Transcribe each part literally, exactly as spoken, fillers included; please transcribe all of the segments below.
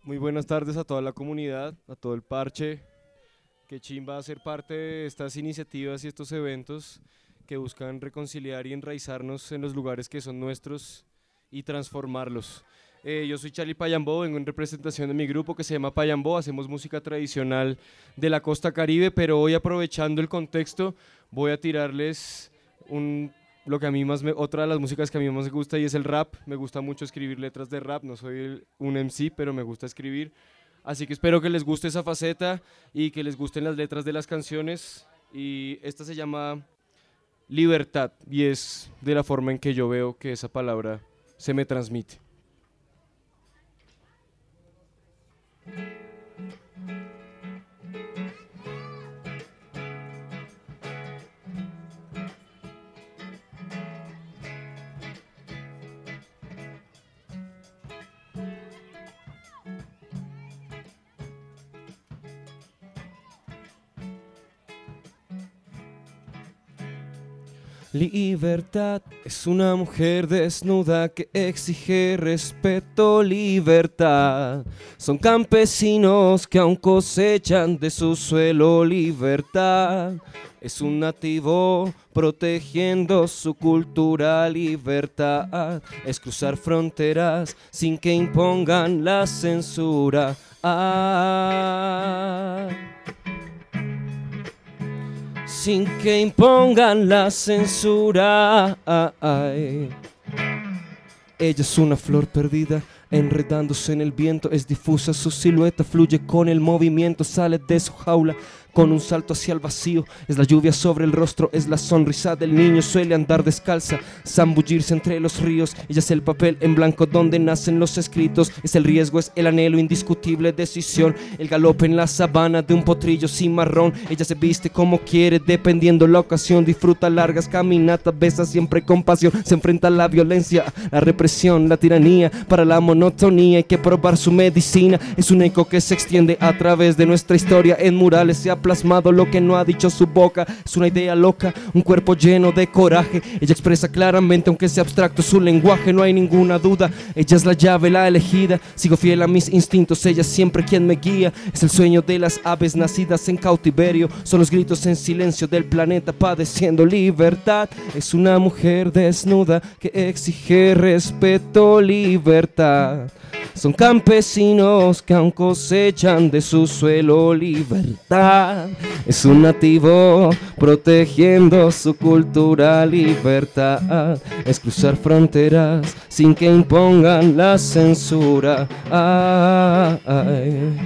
Muy buenas tardes a toda la comunidad, a todo el parche. Qué chimba ser parte de estas iniciativas y estos eventos que buscan reconciliar y enraizarnos en los lugares que son nuestros y transformarlos. Eh, yo soy Charlie Payambó, vengo en representación de mi grupo que se llama Payambó, hacemos música tradicional de la costa caribe, pero hoy, aprovechando el contexto, voy a tirarles un, lo que a mí más me, otra de las músicas que a mí más me gusta, y es el rap. Me gusta mucho escribir letras de rap, no soy el- un M C, pero me gusta escribir, así que espero que les guste esa faceta y que les gusten las letras de las canciones, y esta se llama Libertad, y es de la forma en que yo veo que esa palabra se me transmite. Libertad es una mujer desnuda que exige respeto, libertad. Son campesinos que aún cosechan de su suelo, libertad. Es un nativo protegiendo su cultura, libertad. Es cruzar fronteras sin que impongan la censura. Ah. Sin que impongan la censura. Ay. Ella es una flor perdida, enredándose en el viento. Es difusa su silueta, fluye con el movimiento. Sale de su jaula con un salto hacia el vacío. Es la lluvia sobre el rostro, es la sonrisa del niño. Suele andar descalza, zambullirse entre los ríos. Ella es el papel en blanco donde nacen los escritos. Es el riesgo, es el anhelo, indiscutible decisión. El galope en la sabana de un potrillo cimarrón. Ella se viste como quiere, dependiendo la ocasión. Disfruta largas caminatas, besa siempre con pasión. Se enfrenta a la violencia, la represión, la tiranía. Para la monotonía hay que probar su medicina. Es un eco que se extiende a través de nuestra historia. En murales se ha plasmado lo que no ha dicho su boca. Es una idea loca, un cuerpo lleno de coraje. Ella expresa claramente, aunque sea abstracto su lenguaje. No hay ninguna duda, ella es la llave, la elegida. Sigo fiel a mis instintos, ella es siempre quien me guía. Es el sueño de las aves nacidas en cautiverio. Son los gritos en silencio del planeta padeciendo libertad. Es una mujer desnuda que exige respeto, libertad. Son campesinos que aún cosechan de su suelo, libertad. Es un nativo protegiendo su cultura, libertad. Es cruzar fronteras sin que impongan la censura. Ay.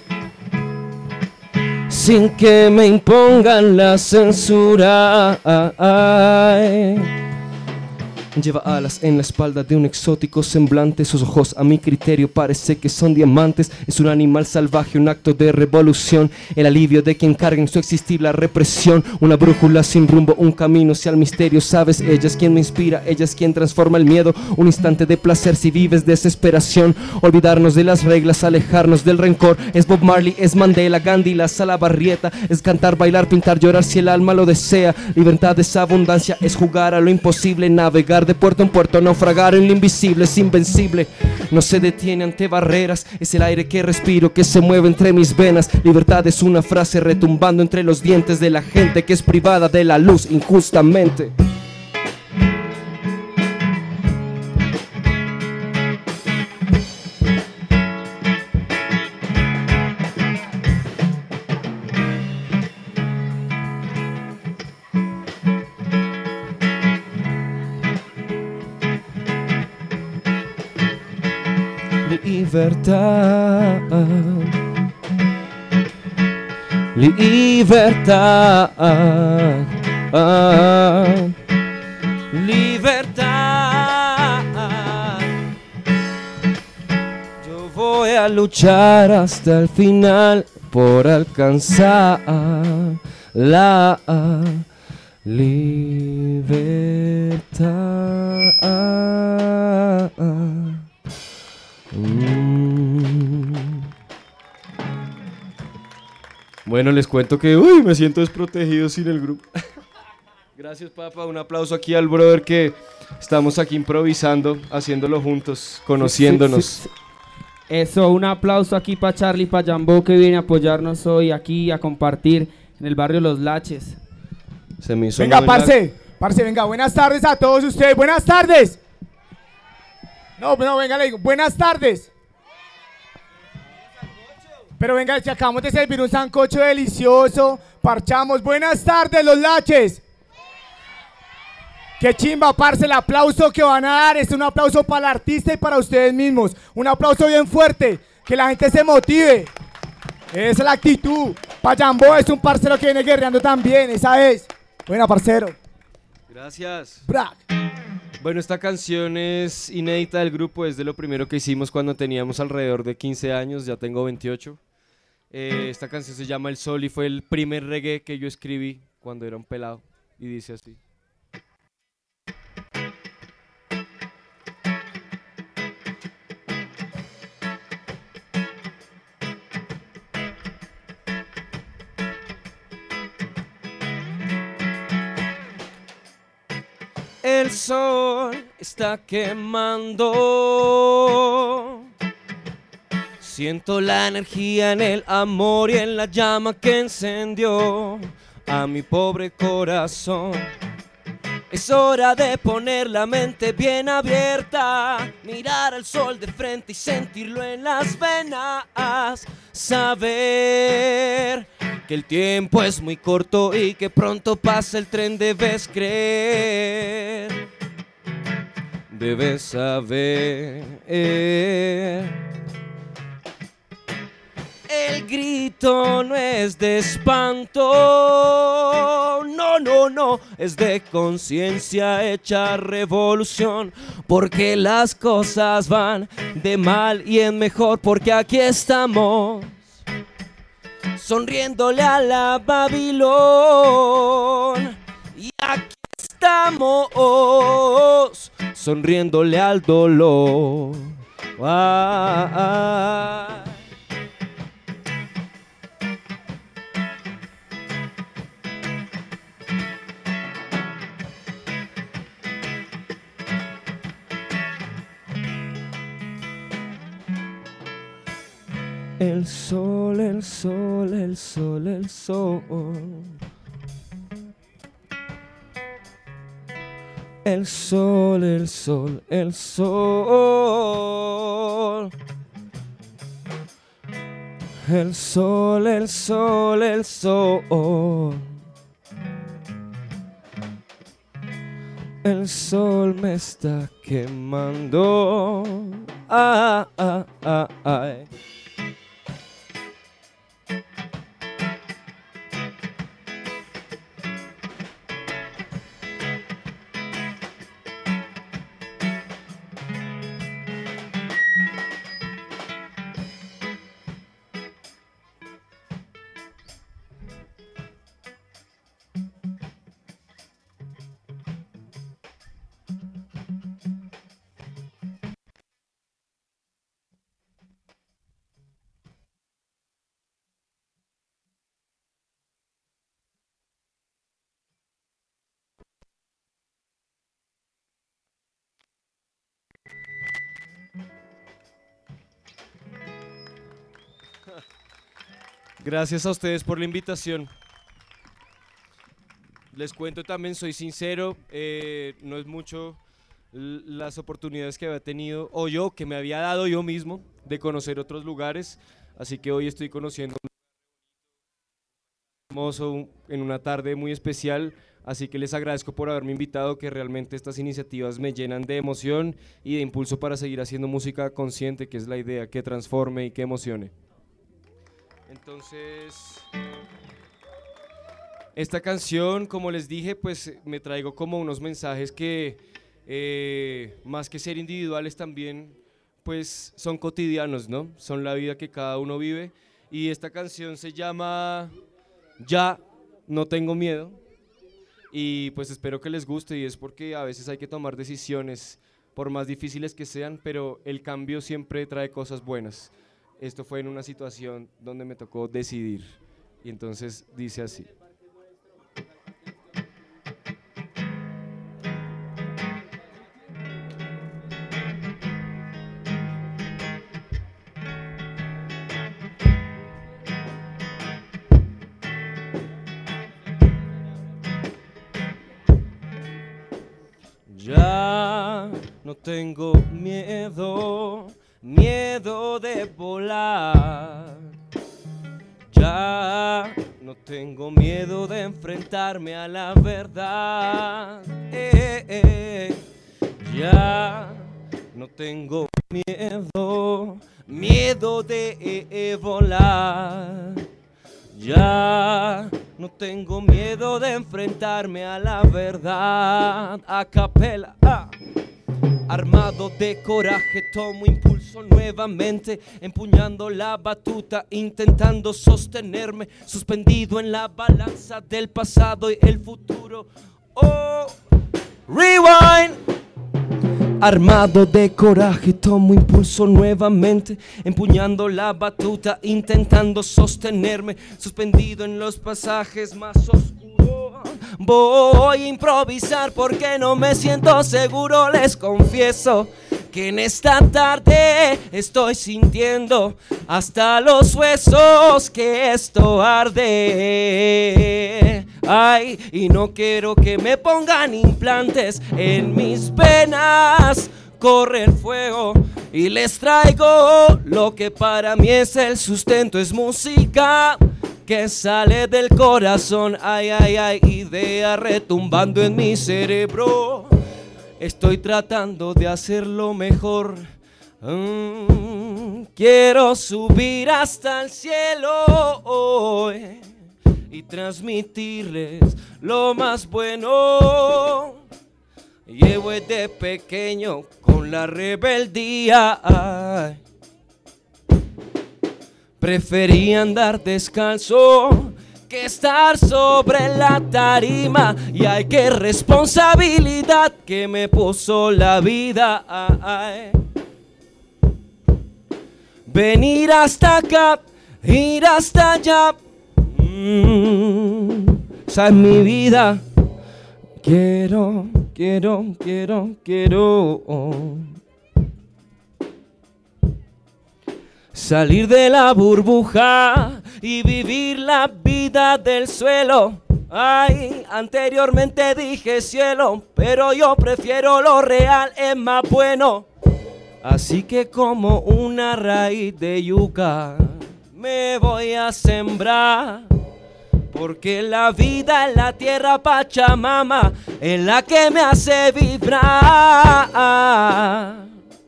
Sin que me impongan la censura. Ay. Lleva alas en la espalda de un exótico semblante. Sus ojos a mi criterio parece que son diamantes. Es un animal salvaje, un acto de revolución. El alivio de quien carga en su existir la represión. Una brújula sin rumbo, un camino hacia el misterio. Sabes, ella es quien me inspira, ella es quien transforma el miedo. Un instante de placer si vives desesperación. Olvidarnos de las reglas, alejarnos del rencor. Es Bob Marley, es Mandela, Gandhi, la Salabarrieta. Es cantar, bailar, pintar, llorar si el alma lo desea. Libertad es abundancia, es jugar a lo imposible. Navegar de puerto en puerto, naufragar en lo invisible. Es invencible, no se detiene ante barreras. Es el aire que respiro, que se mueve entre mis venas. Libertad es una frase retumbando entre los dientes de la gente que es privada de la luz injustamente. Libertad, libertad, libertad. Yo voy a luchar hasta el final por alcanzar la libertad. Mm. Bueno, les cuento que uy, me siento desprotegido sin el grupo. Gracias, papá. Un aplauso aquí al brother que estamos aquí improvisando, haciéndolo juntos, conociéndonos. Eso, un aplauso aquí para Charlie, para Jambo, que viene a apoyarnos hoy aquí, a compartir en el barrio Los Laches. Se me hizo Venga, buena- parce, parce, venga, buenas tardes a todos ustedes, buenas tardes. No, no, venga, le digo, buenas tardes. Pero venga, si acabamos de servir un sancocho delicioso, parchamos. Buenas tardes, Los Laches. Qué chimba, parce, el aplauso que van a dar es un aplauso para el artista y para ustedes mismos. Un aplauso bien fuerte, que la gente se motive. Esa es la actitud. Payambo es un parcero que viene guerreando también, esa es. Buena, parcero. Gracias. Brac. Bueno, esta canción es inédita del grupo, es de lo primero que hicimos cuando teníamos alrededor de quince años, ya tengo veintiocho. Eh, esta canción se llama El Sol y fue el primer reggae que yo escribí cuando era un pelado y dice así. El sol está quemando. Siento la energía en el amor y en la llama que encendió a mi pobre corazón. Es hora de poner la mente bien abierta, mirar al sol de frente y sentirlo en las venas. Saber que el tiempo es muy corto y que pronto pasa el tren, debes creer. Debes saber. El grito no es de espanto, no, no, no, es de conciencia hecha revolución, porque las cosas van de mal y en mejor, porque aquí estamos, sonriéndole a la Babilón, y aquí estamos, sonriéndole al dolor. Ah, ah. El sol, el sol, el sol, el sol. El sol, el sol, el sol. El sol, el sol, el sol. El sol me está quemando. Ah, ah, ah, ay. Gracias a ustedes por la invitación. Les cuento también, soy sincero, eh, no es mucho l- las oportunidades que había tenido, o yo, que me había dado yo mismo, de conocer otros lugares, así que hoy estoy conociendo un lugar hermoso, en una tarde muy especial, así que les agradezco por haberme invitado, que realmente estas iniciativas me llenan de emoción y de impulso para seguir haciendo música consciente, que es la idea, que transforme y que emocione. Entonces, esta canción, como les dije, pues me traigo como unos mensajes que, eh, más que ser individuales también, pues son cotidianos, ¿no? Son la vida que cada uno vive. Y esta canción se llama Ya no tengo miedo. Y pues espero que les guste, y es porque a veces hay que tomar decisiones, por más difíciles que sean, pero el cambio siempre trae cosas buenas. Esto fue en una situación donde me tocó decidir, y entonces dice así. tengo miedo, miedo de volar. Ya no tengo miedo de enfrentarme a la verdad. Eh, eh, ya no tengo miedo, miedo de eh, eh, volar. Ya no tengo miedo de enfrentarme a la verdad. A capela, ah. Armado de coraje tomo impulso nuevamente, empuñando la batuta, intentando sostenerme, suspendido en la balanza del pasado y el futuro. Oh, rewind. Armado de coraje tomo impulso nuevamente, empuñando la batuta, intentando sostenerme, suspendido en los pasajes más oscuros. Voy a improvisar porque no me siento seguro, les confieso que en esta tarde estoy sintiendo hasta los huesos que esto arde. Ay, y no quiero que me pongan implantes en mis venas, corre el fuego y les traigo lo que para mí es el sustento, es música que sale del corazón, ay, ay, ay, idea retumbando en mi cerebro. Estoy tratando de hacerlo mejor. Mm, quiero subir hasta el cielo hoy y transmitirles lo más bueno. Llevo desde pequeño con la rebeldía. Ay. Preferí andar descalzo que estar sobre la tarima. Y ay, qué responsabilidad que me puso la vida. Ay. Venir hasta acá, ir hasta allá. Mm, esa es mi vida. Quiero, quiero, quiero, quiero salir de la burbuja y vivir la vida del suelo. Ay, anteriormente dije cielo, pero yo prefiero lo real, es más bueno. Así que como una raíz de yuca me voy a sembrar, porque la vida en la tierra Pachamama es la que me hace vibrar.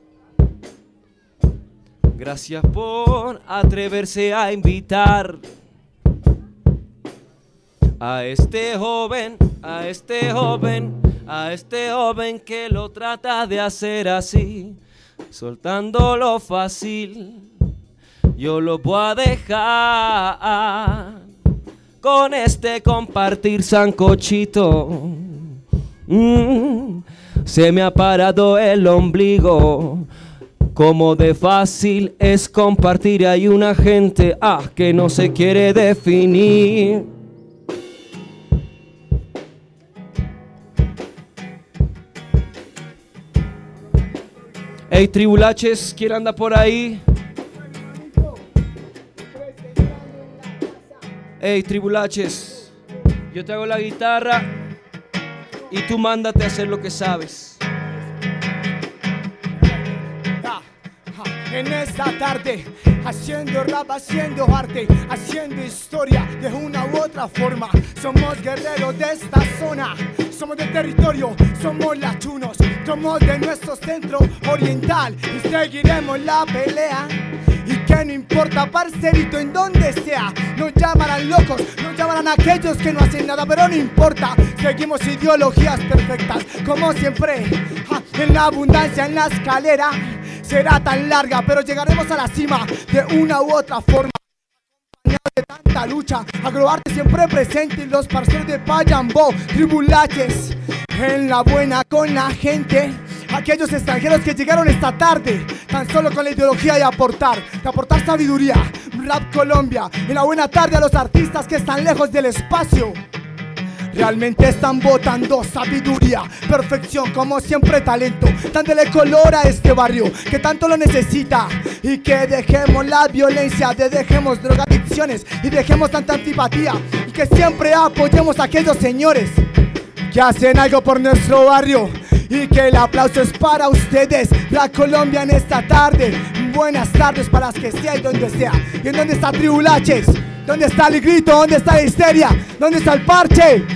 Gracias por atreverse a invitar a este joven, a este joven, a este joven que lo trata de hacer así, soltándolo fácil. Yo lo voy a dejar con este compartir sancochito. Mm, se me ha parado el ombligo. Como de fácil es compartir, hay una gente ah, que no se quiere definir. Ey, tribulaches, ¿quién anda por ahí? Ey, tribulaches, yo te hago la guitarra y tú mándate a hacer lo que sabes. En esta tarde, haciendo rap, haciendo arte, haciendo historia de una u otra forma. Somos guerreros de esta zona, somos del territorio, somos lachunos, somos de nuestro centro oriental y seguiremos la pelea. Y que no importa, parcerito, en donde sea, nos llamarán locos, nos llamarán aquellos que no hacen nada, pero no importa, seguimos ideologías perfectas, como siempre, ja, en la abundancia, en la escalera. Será tan larga, pero llegaremos a la cima de una u otra forma. Acompañados de tanta lucha, Agroarte siempre presente y los parceros de Payambó, tribulaches, en la buena con la gente. Aquellos extranjeros que llegaron esta tarde, tan solo con la ideología de aportar, de aportar sabiduría, Rap Colombia. En la buena tarde a los artistas que están lejos del espacio. Realmente están botando sabiduría, perfección, como siempre talento. Dándole color a este barrio que tanto lo necesita. Y que dejemos la violencia, de dejemos drogadicciones y dejemos tanta antipatía. Y que siempre apoyemos a aquellos señores que hacen algo por nuestro barrio. y que el aplauso es para ustedes. La Colombia en esta tarde. Buenas tardes para las que sea y donde sea. ¿Y en dónde está Tribulaches? ¿Dónde está el grito? ¿Dónde está la histeria? ¿Dónde está el parche?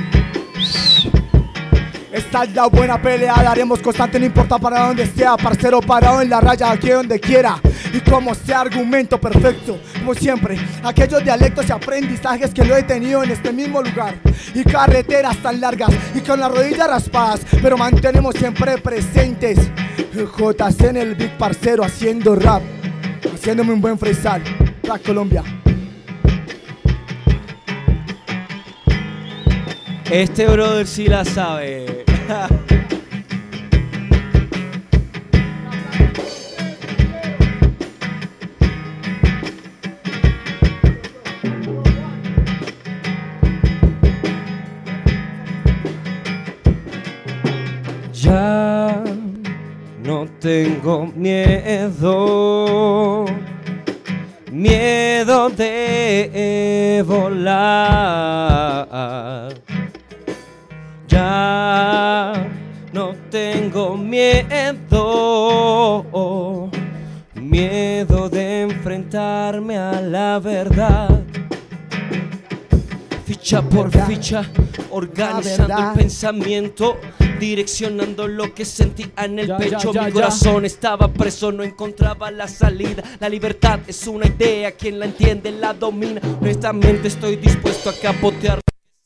Esta es la buena pelea, la haremos constante, no importa para donde sea. Parcero parado en la raya, aquí donde quiera. Y como sea argumento perfecto, como siempre, aquellos dialectos y aprendizajes que lo he tenido en este mismo lugar. Y carreteras tan largas y con las rodillas raspadas, pero mantenemos siempre presentes. J C en el Big Parcero haciendo rap, haciéndome un buen freestyle. Rap Colombia. Este brother sí la sabe. Ya no tengo miedo, miedo de volar. Ya no tengo miedo, miedo de enfrentarme a la verdad. Ficha por ficha, organizando el pensamiento, direccionando lo que sentía en el Ya, pecho. ya, ya, Mi ya. corazón estaba preso, no encontraba la salida. La libertad es una idea, quien la entiende la domina. Honestamente estoy dispuesto a capotear.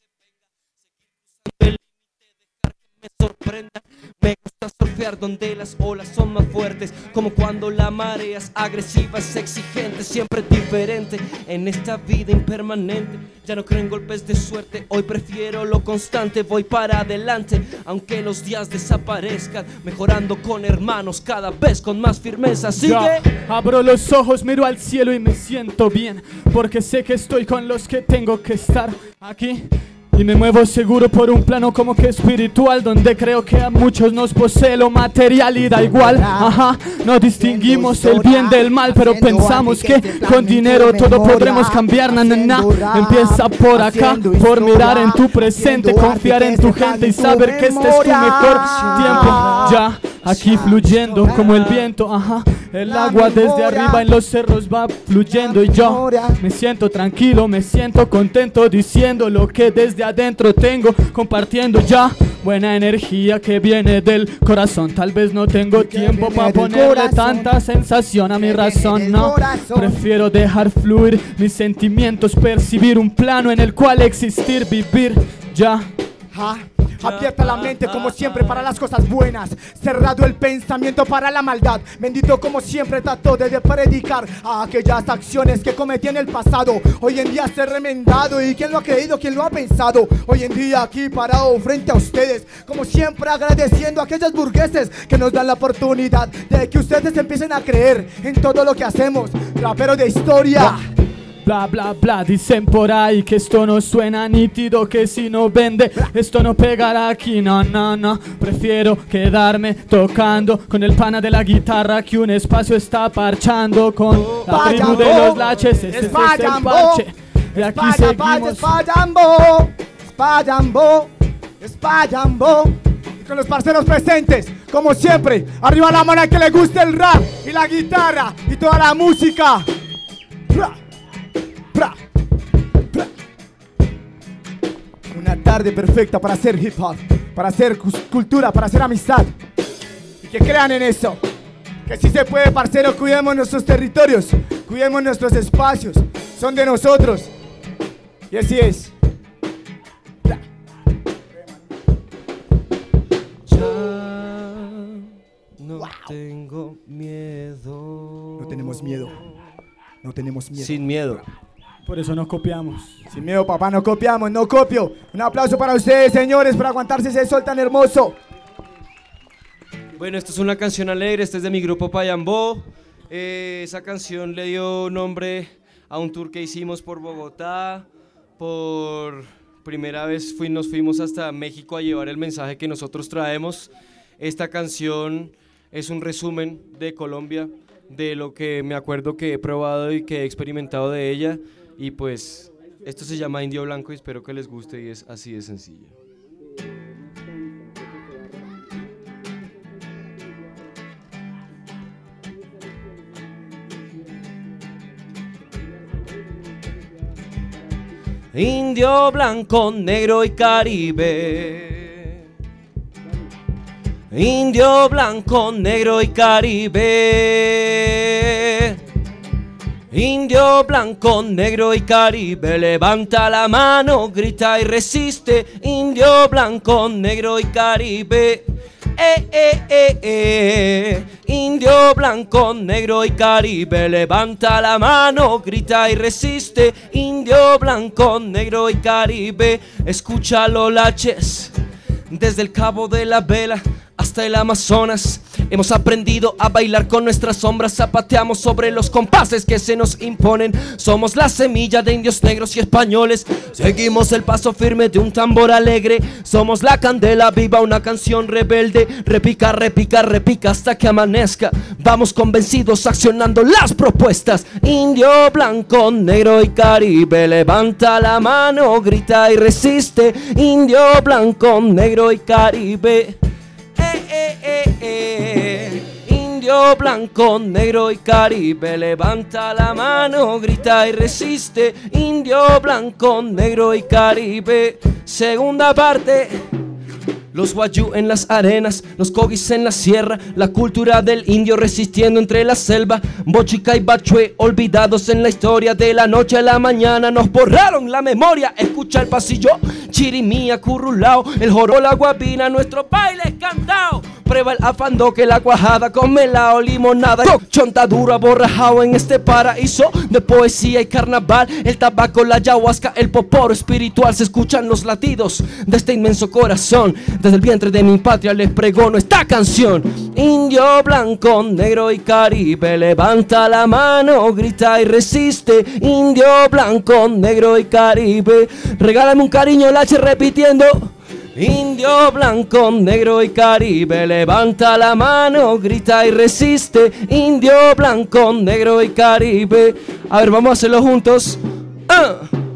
Me sorprenda, me gusta surfear donde las olas son más fuertes, como cuando la marea es agresiva, es exigente, siempre es diferente en esta vida impermanente. Ya no creo en golpes de suerte, hoy prefiero lo constante, voy para adelante, aunque los días desaparezcan, mejorando con hermanos cada vez con más firmeza. Sigue. Ya, abro los ojos, miro al cielo y me siento bien, porque sé que estoy con los que tengo que estar aquí. Y me muevo seguro por un plano como que espiritual, donde creo que a muchos nos posee lo material y da igual. Ajá, no distinguimos el bien del mal, pero pensamos que con dinero todo podremos cambiar. Na, na, na. Empieza por acá, por mirar en tu presente, confiar en tu gente y saber que este es tu mejor tiempo. Ya, aquí fluyendo como el viento, ajá. El agua desde arriba en los cerros va fluyendo y yo me siento tranquilo, me siento contento, diciendo lo que desde adentro tengo, compartiendo ya buena energía que viene del corazón. Tal vez no tengo tiempo para ponerle tanta sensación a mi razón, no. Prefiero dejar fluir mis sentimientos, percibir un plano en el cual existir, vivir ya. Ja, abierta la mente como siempre para las cosas buenas, cerrado el pensamiento para la maldad. Bendito como siempre trato de predicar a aquellas acciones que cometí en el pasado. Hoy en día ser remendado, y quién lo ha creído, quién lo ha pensado. Hoy en día aquí parado frente a ustedes, como siempre agradeciendo a aquellos burgueses que nos dan la oportunidad de que ustedes empiecen a creer en todo lo que hacemos. Rapero de historia. Bla bla bla, dicen por ahí que esto no suena nítido, que si no vende, esto no pegará aquí, no, no, no. Prefiero quedarme tocando con el pana de la guitarra, que un espacio está parchando con la tribu de los laches. Ese es el parche. Y aquí seguimos. Espallambo, Espallambo, Espallambo. Y con los parceros presentes, como siempre, arriba la mano al que le guste el rap y la guitarra y toda la música. Pra. Pra, pra. Una tarde perfecta para hacer hip hop, para hacer cultura, para hacer amistad. Y que crean en eso, que si se puede, parcero. Cuidemos nuestros territorios, cuidemos nuestros espacios, son de nosotros. Y así es. Pra. Ya no wow. tengo miedo. No tenemos miedo. No tenemos miedo. Sin miedo. Por eso no copiamos. Sin miedo, papá, no copiamos, no copio. Un aplauso para ustedes, señores, por aguantarse ese sol tan hermoso. Bueno, esto es una canción alegre, este es de mi grupo Payambó. Eh, esa canción le dio nombre a un tour que hicimos por Bogotá. Por primera vez fui, nos fuimos hasta México a llevar el mensaje que nosotros traemos. Esta canción es un resumen de Colombia, de lo que me acuerdo que he probado y que he experimentado de ella. Y pues esto se llama Indio Blanco y espero que les guste y es así de sencillo. Indio, blanco, negro y Caribe. Indio, blanco, negro y Caribe. Indio, blanco, negro y Caribe. Levanta la mano, grita y resiste. Indio, blanco, negro y Caribe. Eh, eh, eh, eh. Indio, blanco, negro y Caribe. Levanta la mano, grita y resiste. Indio, blanco, negro y Caribe. Escúchalo, laches. Desde el Cabo de la Vela hasta el Amazonas, hemos aprendido a bailar con nuestras sombras. Zapateamos sobre los compases que se nos imponen. Somos la semilla de indios, negros y españoles. Seguimos el paso firme de un tambor alegre. Somos la candela viva, una canción rebelde. Repica, repica, repica hasta que amanezca. Vamos convencidos accionando las propuestas. Indio, blanco, negro y Caribe. Levanta la mano, grita y resiste. Indio, blanco, negro y Caribe. Eh, eh, eh, eh. Indio, blanco, negro y Caribe. Levanta la mano, grita y resiste. Indio, blanco, negro y Caribe. Segunda parte. Los guayú en las arenas, los cogis en la sierra, la cultura del indio resistiendo entre la selva. Bochica y Bachué olvidados en la historia. De la noche a la mañana nos borraron la memoria. Escucha el pasillo, chirimía, currulao, el joro, la guabina, nuestro baile es cantao. Prueba el afandoque, la cuajada con melao, limonada, chontadura, aborrajao en este paraíso de poesía y carnaval. El tabaco, la ayahuasca, el poporo espiritual. Se escuchan los latidos de este inmenso corazón. Desde el vientre de mi patria les pregono esta canción. Indio, blanco, negro y Caribe. Levanta la mano, grita y resiste. Indio, blanco, negro y Caribe. Regálame un cariño, lache, repitiendo. Indio, blanco, negro y Caribe. Levanta la mano, grita y resiste. Indio, blanco, negro y Caribe. A ver, vamos a hacerlo juntos. ¡Ah!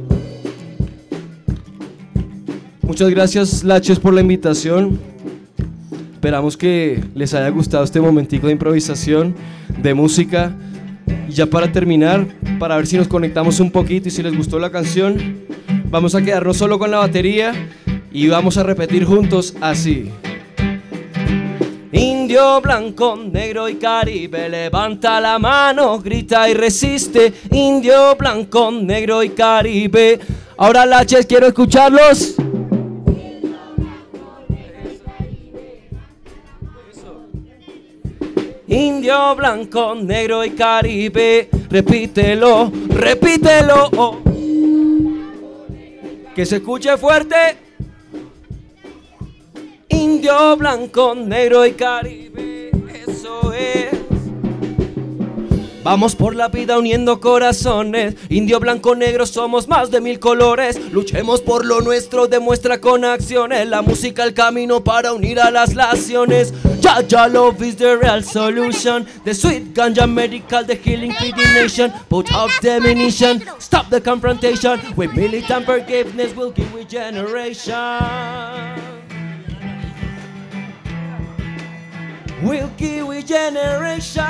Muchas gracias, laches, por la invitación. Esperamos que les haya gustado este momentico de improvisación, de música. Y ya para terminar, para ver si nos conectamos un poquito y si les gustó la canción, vamos a quedarnos solo con la batería y vamos a repetir juntos así. Indio, blanco, negro y Caribe. Levanta la mano, grita y resiste. Indio, blanco, negro y Caribe. Ahora, laches, quiero escucharlos. Indio, blanco, negro y Caribe. Repítelo, repítelo. Oh. Que se escuche fuerte. Indio, blanco, negro y Caribe. Eso es. Vamos por la vida uniendo corazones. Indio, blanco, negro, somos más de mil colores. Luchemos por lo nuestro, demuestra con acciones. La música, el camino para unir a las naciones. Ya, ya, love is the real solution. The sweet ganja medical, the healing feed the nation. Put out the ammunition, stop the confrontation. With militant forgiveness, we'll give we generation. We'll give we generation.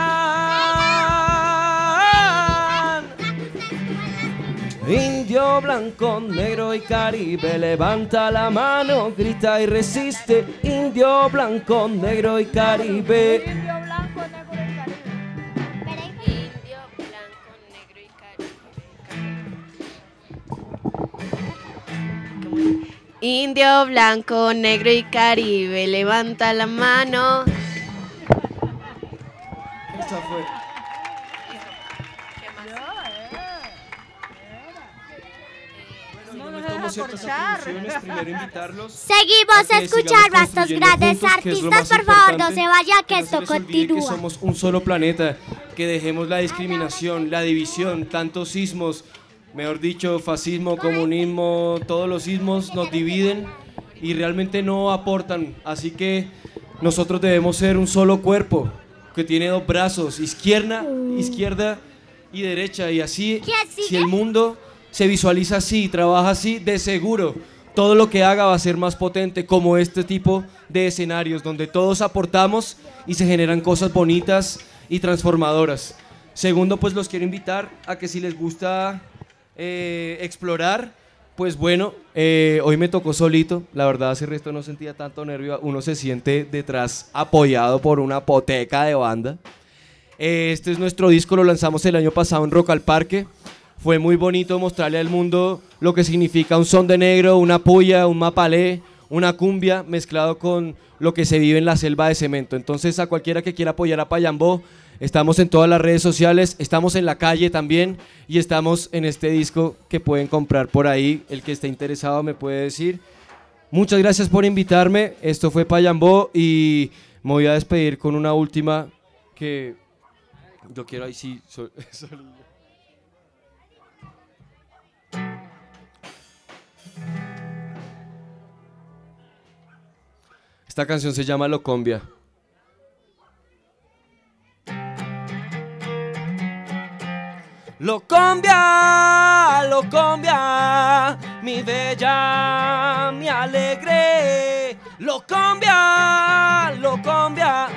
Indio, blanco, negro y Caribe. Levanta la mano, grita y resiste. Indio, blanco, negro y Caribe. Indio, blanco, negro y Caribe. Indio, blanco, negro y Caribe. Indio, blanco, negro y Caribe. Levanta la mano. Esa fue. Primero invitarlos. Seguimos a escuchar a estos grandes juntos, que es lo artistas, más por favor, no importante. se vaya, que No esto se les olvide continúa. que somos un solo planeta, que dejemos la discriminación, la división, tantos sismos, mejor dicho, fascismo, comunismo, todos los sismos nos dividen y realmente no aportan. Así que nosotros debemos ser un solo cuerpo que tiene dos brazos, izquierda, izquierda y derecha, y así, ¿Quién sigue? si el mundo se visualiza así, trabaja así, de seguro todo lo que haga va a ser más potente, como este tipo de escenarios donde todos aportamos y se generan cosas bonitas y transformadoras. Segundo, pues los quiero invitar a que si les gusta eh, explorar, Pues bueno, eh, hoy me tocó solito, la verdad hace resto no sentía tanto nervio, uno se siente detrás apoyado por una poteca de banda. Eh, este es nuestro disco, lo lanzamos el año pasado en Rock al Parque, fue muy bonito mostrarle al mundo lo que significa un son de negro, una puya, un mapalé, una cumbia mezclado con lo que se vive en la selva de cemento. Entonces a cualquiera que quiera apoyar a Payambó, estamos en todas las redes sociales, estamos en la calle también y estamos en este disco que pueden comprar por ahí. El que esté interesado me puede decir. Muchas gracias por invitarme. Esto fue Payambó y me voy a despedir con una última que yo quiero ahí sí. Sol, solillo. Esta canción se llama Locombia. Locombia, Locombia, mi bella, mi alegre. Locombia, Locombia.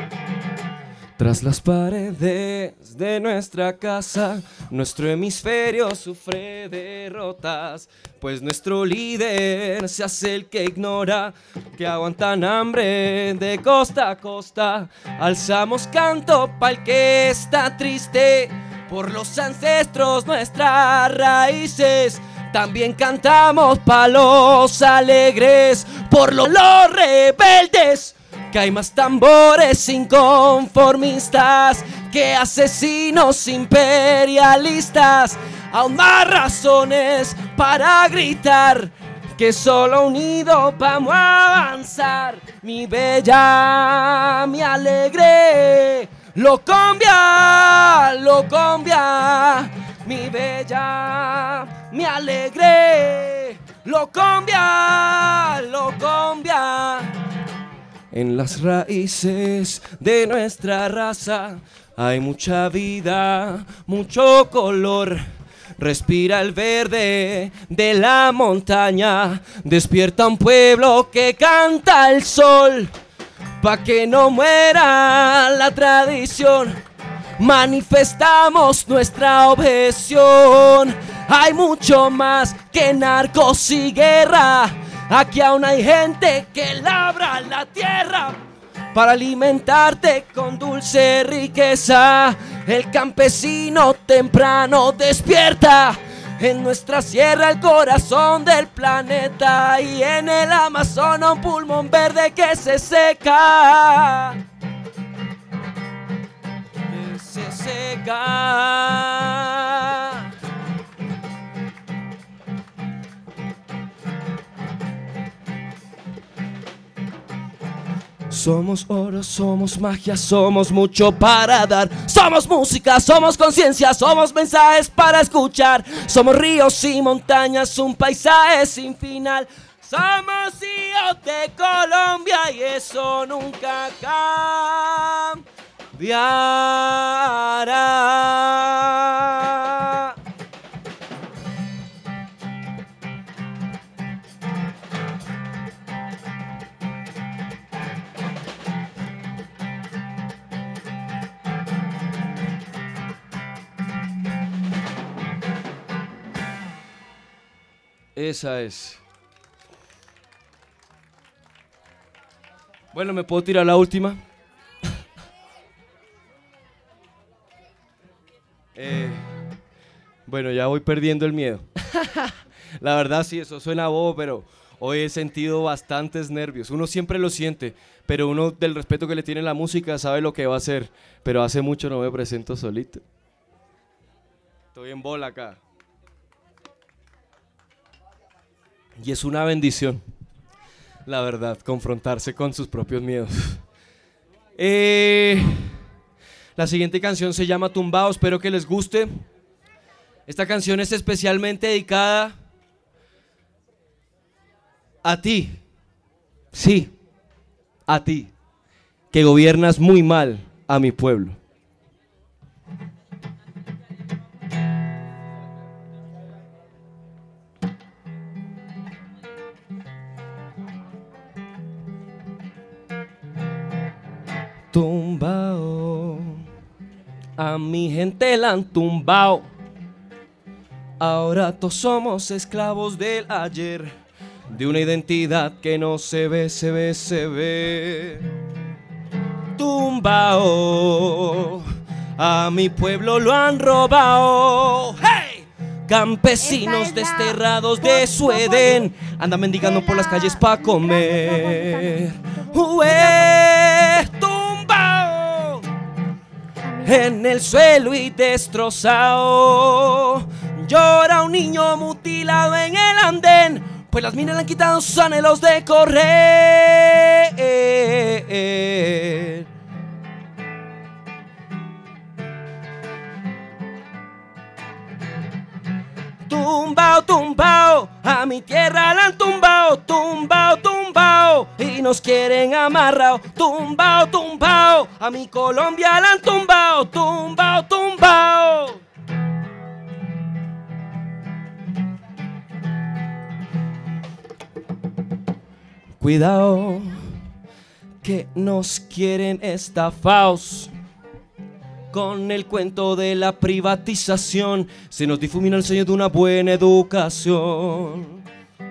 Tras las paredes de nuestra casa, nuestro hemisferio sufre derrotas, pues nuestro líder se hace el que ignora que aguantan hambre de costa a costa. Alzamos canto pa'l que está triste por los ancestros, nuestras raíces. También cantamos pa' los alegres, por los, los rebeldes. Que hay más tambores inconformistas que asesinos imperialistas. Aún más razones para gritar que solo unidos vamos a avanzar. Mi bella, mi alegre. Locombia, Locombia, mi bella, mi alegre. Locombia, Locombia. En las raíces de nuestra raza hay mucha vida, mucho color. Respira el verde de la montaña, despierta un pueblo que canta el sol. Pa' que no muera la tradición, manifestamos nuestra objeción. Hay mucho más que narcos y guerra. Aquí aún hay gente que labra la tierra para alimentarte con dulce riqueza. El campesino temprano despierta. En nuestra sierra el corazón del planeta y en el Amazonas un pulmón verde que se seca. Que se seca. Somos oro, somos magia, somos mucho para dar. Somos música, somos conciencia, somos mensajes para escuchar. Somos ríos y montañas, un paisaje sin final. Somos hijos de Colombia y eso nunca cambiará. Esa es. Bueno, ¿me puedo tirar la última? eh, bueno, ya voy perdiendo el miedo. La verdad sí, eso suena bobo, pero hoy he sentido bastantes nervios. Uno siempre lo siente, pero uno del respeto que le tiene la música sabe lo que va a hacer. Pero hace mucho no me presento solito. Estoy en bola acá. Y es una bendición, la verdad, confrontarse con sus propios miedos. Eh, la siguiente canción se llama Tumbao, espero que les guste. Esta canción es especialmente dedicada a ti, sí, a ti, que gobiernas muy mal a mi pueblo. Tumbao, a mi gente la han tumbao. Ahora todos somos esclavos del ayer, de una identidad que no se ve, se ve, se ve. Tumbao, a mi pueblo lo han robado. ¡Hey! Campesinos desterrados de su Edén andan mendigando por las calles pa' comer. ¡Ué! Tumbao en el suelo y destrozado. Llora un niño mutilado en el andén, pues las minas le han quitado sus anhelos de correr. Tumbao, tumbao, a mi tierra la han tumbao, tumbao, tumbao, y nos quieren amarrao. Tumbao, tumbao, a mi Colombia la han tumbao, tumbao, tumbao. Cuidado, que nos quieren estafaos con el cuento de la privatización. Se nos difumina el sueño de una buena educación.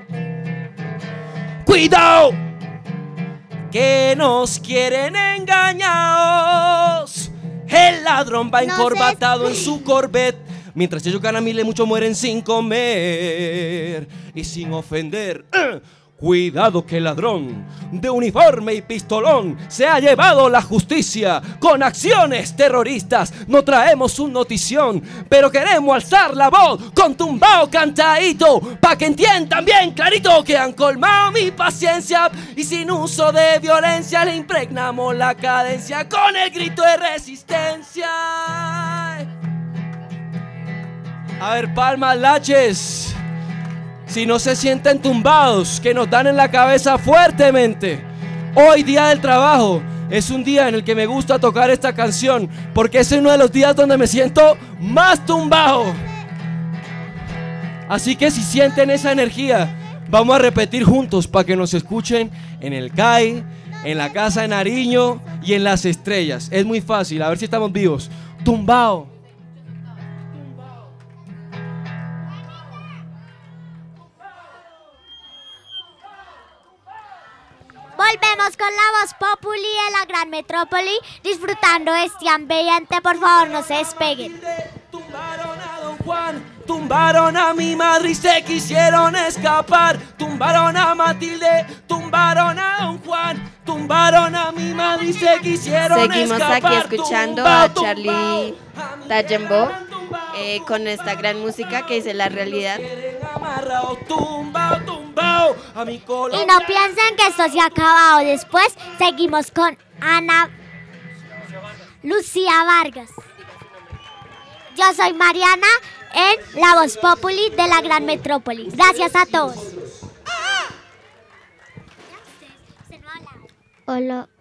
¡Cuidado! Que nos quieren engañados. El ladrón va encorbatado en su Corvette, mientras ellos ganan miles, muchos mueren sin comer. Y sin ofender, ¡eh! Cuidado que el ladrón de uniforme y pistolón se ha llevado la justicia con acciones terroristas. No traemos un notición, pero queremos alzar la voz con tumbao cantadito, pa' que entiendan bien clarito que han colmado mi paciencia y sin uso de violencia le impregnamos la cadencia con el grito de resistencia. A ver, palmas, laches. Si no se sienten tumbados, que nos dan en la cabeza fuertemente. Hoy, día del trabajo, es un día en el que me gusta tocar esta canción, porque es uno de los días donde me siento más tumbado. Así que si sienten esa energía, vamos a repetir juntos para que nos escuchen en el C A I, en la Casa de Nariño y en Las Estrellas. Es muy fácil, a ver si estamos vivos. Tumbao. Volvemos con la voz populi de la gran metrópoli, disfrutando este ambiente. Por favor, no se despeguen. Tumbaron a Don Juan, tumbaron a mi madre y se quisieron escapar. Tumbaron a Matilde, tumbaron a Don Juan, tumbaron a mi madre y se quisieron Seguimos escapar. aquí escuchando Tumbao, a Charlie Tajambó eh, con esta gran música que dice La Realidad. Tumbao, tumbao, a mi Colombia. Y no piensen que esto se ha acabado. Después seguimos con Ana Lucía Vargas. Yo soy Mariana en La Voz Populi de la Gran Metrópoli. Gracias a todos. Hola.